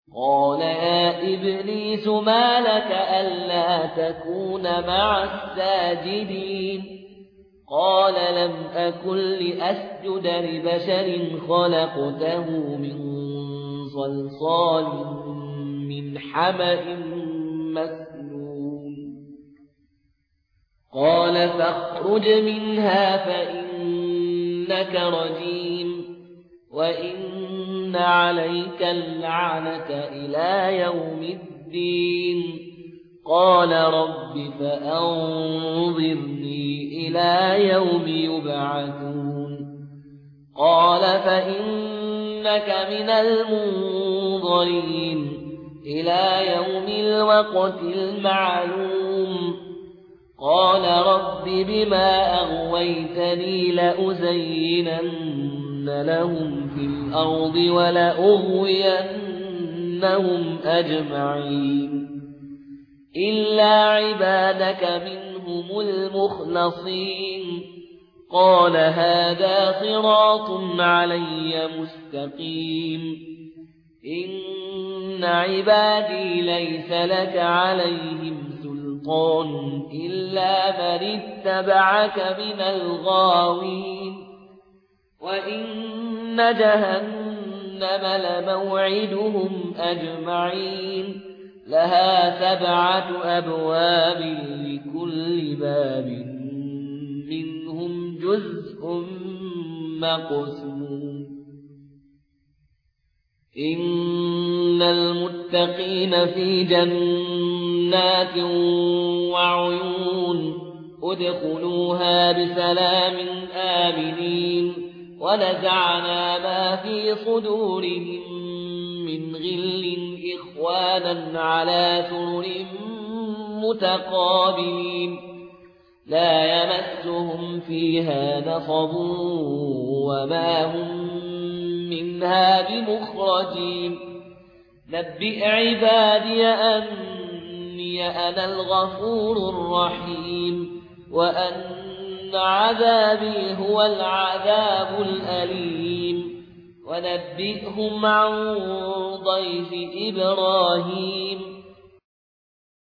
قال يا إبليس ما لك ألا تكون مع الساجدين قال لم أكن لأسجد لبشر خلقته من صلصال من حمأ مسنون قال فاخرج منها فإنك رجيم وإن عليك اللعنة إلى يوم الدين قال رب فأنظرني إلى يوم يبعثون قال فإنك من المنظرين إلى يوم الوقت المعلوم قال رب بما أغويتني لأزينن لهم في الأرض ولأغوينهم أجمعين إلا عبادك منهم المخلصين قال هذا صراط علي مستقيم إن عبادي ليس لك عليهم سلطان إلا من اتبعك من الغاوين وإن جهنم لموعدهم أجمعين لها 7 أبواب لكل باب منهم جزء مقسوم إن المتقين في جنات وعيون ادخلوها بسلام آمنين ونزعنا ما في صدورهم من غل إخوانا على سرر متقابلين لا يمسهم فيها نصب وما هم منها بمخرجين نبئ عبادي أني أنا الغفور الرحيم وأن عذابي هو العذاب الأليم ونبئهم عن ضيف إبراهيم